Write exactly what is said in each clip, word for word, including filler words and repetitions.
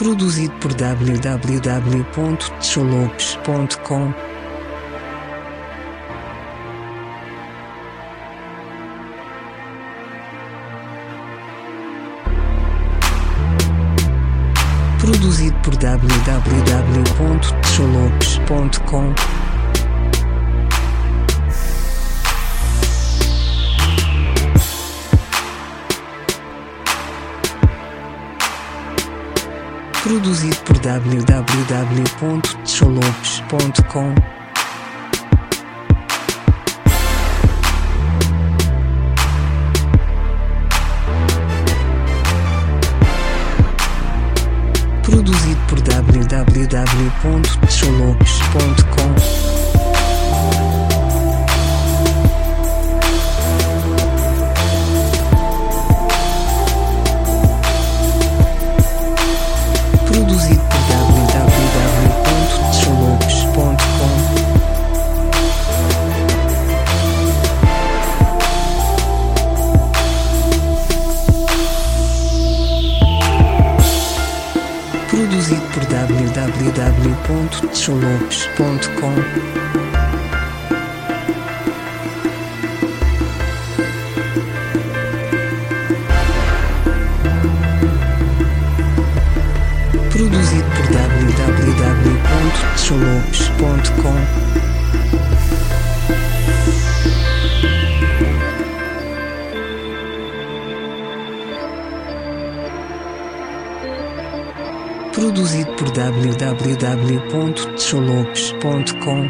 Produzido por w w w ponto tcholopes ponto com. Produzido por w w w ponto tcholopes ponto com. Produzido por w w w ponto tcholopes ponto com. Produzido por w w w ponto tcholopes ponto com. Produzido por w w w ponto tcholopes ponto com. Produzido por w w w ponto tcholopes ponto com. Produzido por w w w ponto tcholopes ponto com. Produzido por w w w ponto tcholopes ponto com.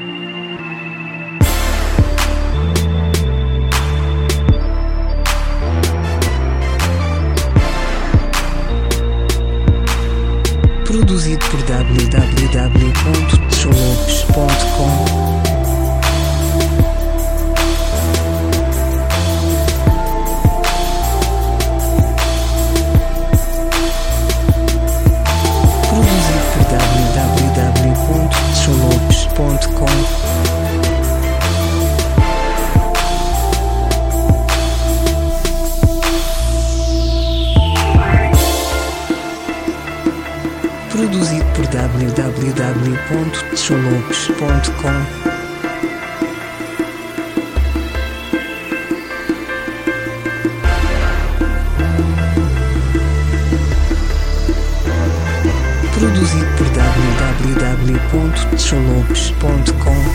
Produzido por w w w ponto tcholopes ponto com. Tcholopes ponto com. Produzido por w w w ponto tcholopes ponto com. Produzido por w w w ponto tcholopes ponto com.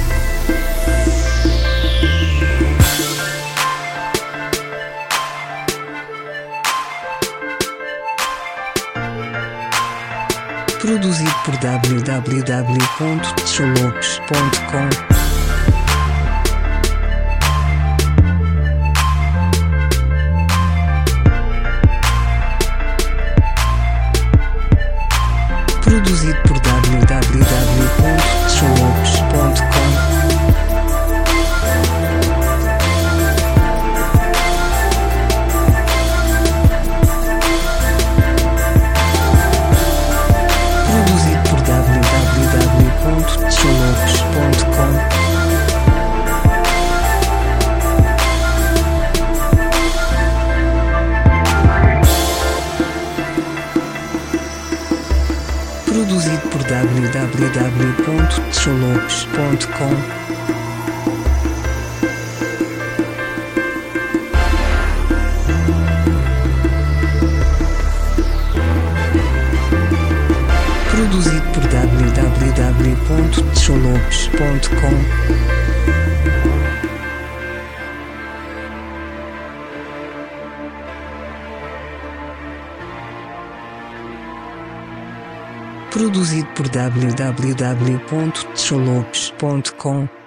Produzido por w w w ponto tcholopes ponto com. Produzido por w w w ponto tcholopes ponto com. Produzido por w w w ponto tcholopes ponto com. Produzido por w w w ponto tcholopes ponto com. Produzido por w w w ponto tcholopes ponto com. Produzido por w w w ponto tcholopes ponto com.